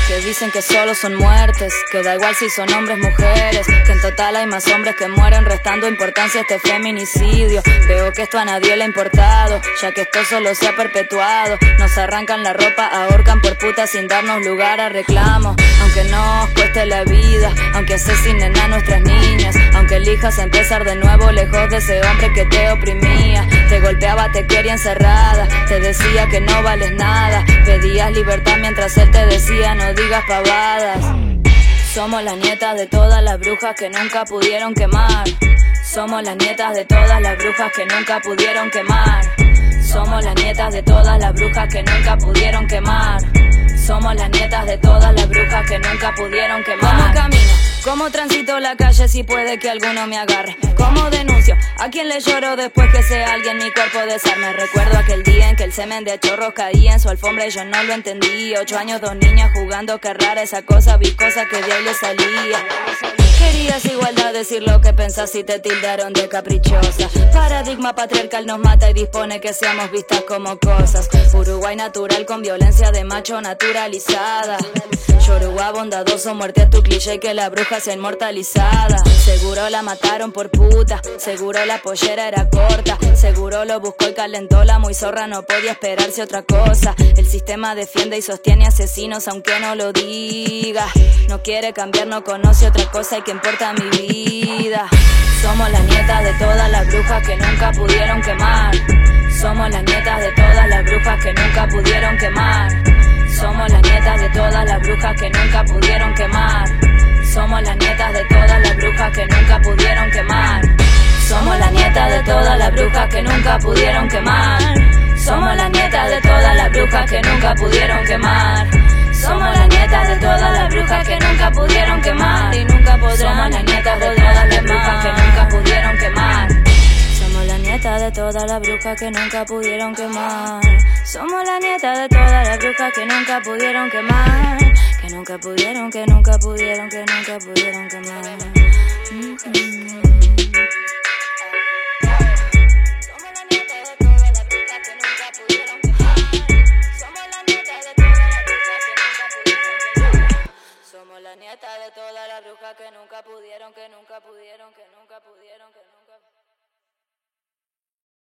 que dicen que solo son muertes, que da igual si son hombres, mujeres, que en total hay más hombres que mueren, restando importancia a este feminicidio. Veo que esto a nadie le ha importado, ya que esto solo se ha perpetuado. Nos arrancan la ropa, ahorcan por puta sin darnos lugar a reclamo. Aunque nos cueste la vida, aunque asesinen a nuestras niñas, aunque elijas empezar de nuevo lejos de ese hombre que te oprimía. Te golpeaba, te quería encerrada, te decía que no vales nada, pedías libertad mientras él te decía no digas pavadas. Somos las nietas de todas las brujas que nunca pudieron quemar. Somos las nietas de todas las brujas que nunca pudieron quemar. Somos las nietas de todas las brujas que nunca pudieron quemar. Somos las nietas de todas las brujas que nunca pudieron quemar. ¿Cómo camino? ¿Cómo transito la calle si puede que alguno me agarre? ¿Cómo denuncio? ¿A quién le lloro después que sea alguien mi cuerpo desarme? Recuerdo aquel día en que el semen de chorros caía en su alfombra y yo no lo entendí. 8 años, 2 niñas jugando, qué rara esa cosa viscosa que de ahí le salía. Querías igualdad, decir lo que pensás y te tildaron de caprichosa. Paradigma patriarcal nos mata y dispone que seamos vistas como cosas. Uruguay natural con violencia de macho naturalizada. Yoruba bondadoso, muerte a tu cliché y que la bruja sea inmortalizada. Seguro la mataron por puta, seguro la pollera era corta, seguro lo buscó y calentó la muy zorra, no podía esperarse otra cosa. El sistema defiende y sostiene asesinos aunque no lo diga. No quiere cambiar, no conoce otra cosa y que importa mi vida. Somos las nietas de todas las brujas que nunca pudieron quemar. Somos las nietas de todas las brujas que nunca pudieron quemar. Somos las nietas de todas las brujas que nunca pudieron quemar. Somos las nietas de todas las brujas que nunca pudieron quemar. Somos las nietas de todas las brujas que nunca pudieron quemar. Somos las nietas de todas las brujas que nunca pudieron quemar. Somos las nietas de todas las brujas que nunca pudieron quemar y nunca podrán. Somos las nietas de todas las brujas que nunca pudieron quemar. Somos las nietas de todas las brujas que nunca pudieron quemar. Somos las nietas de todas las brujas que nunca pudieron quemar. Que nunca pudieron, que nunca pudieron, que nunca pudieron quemar.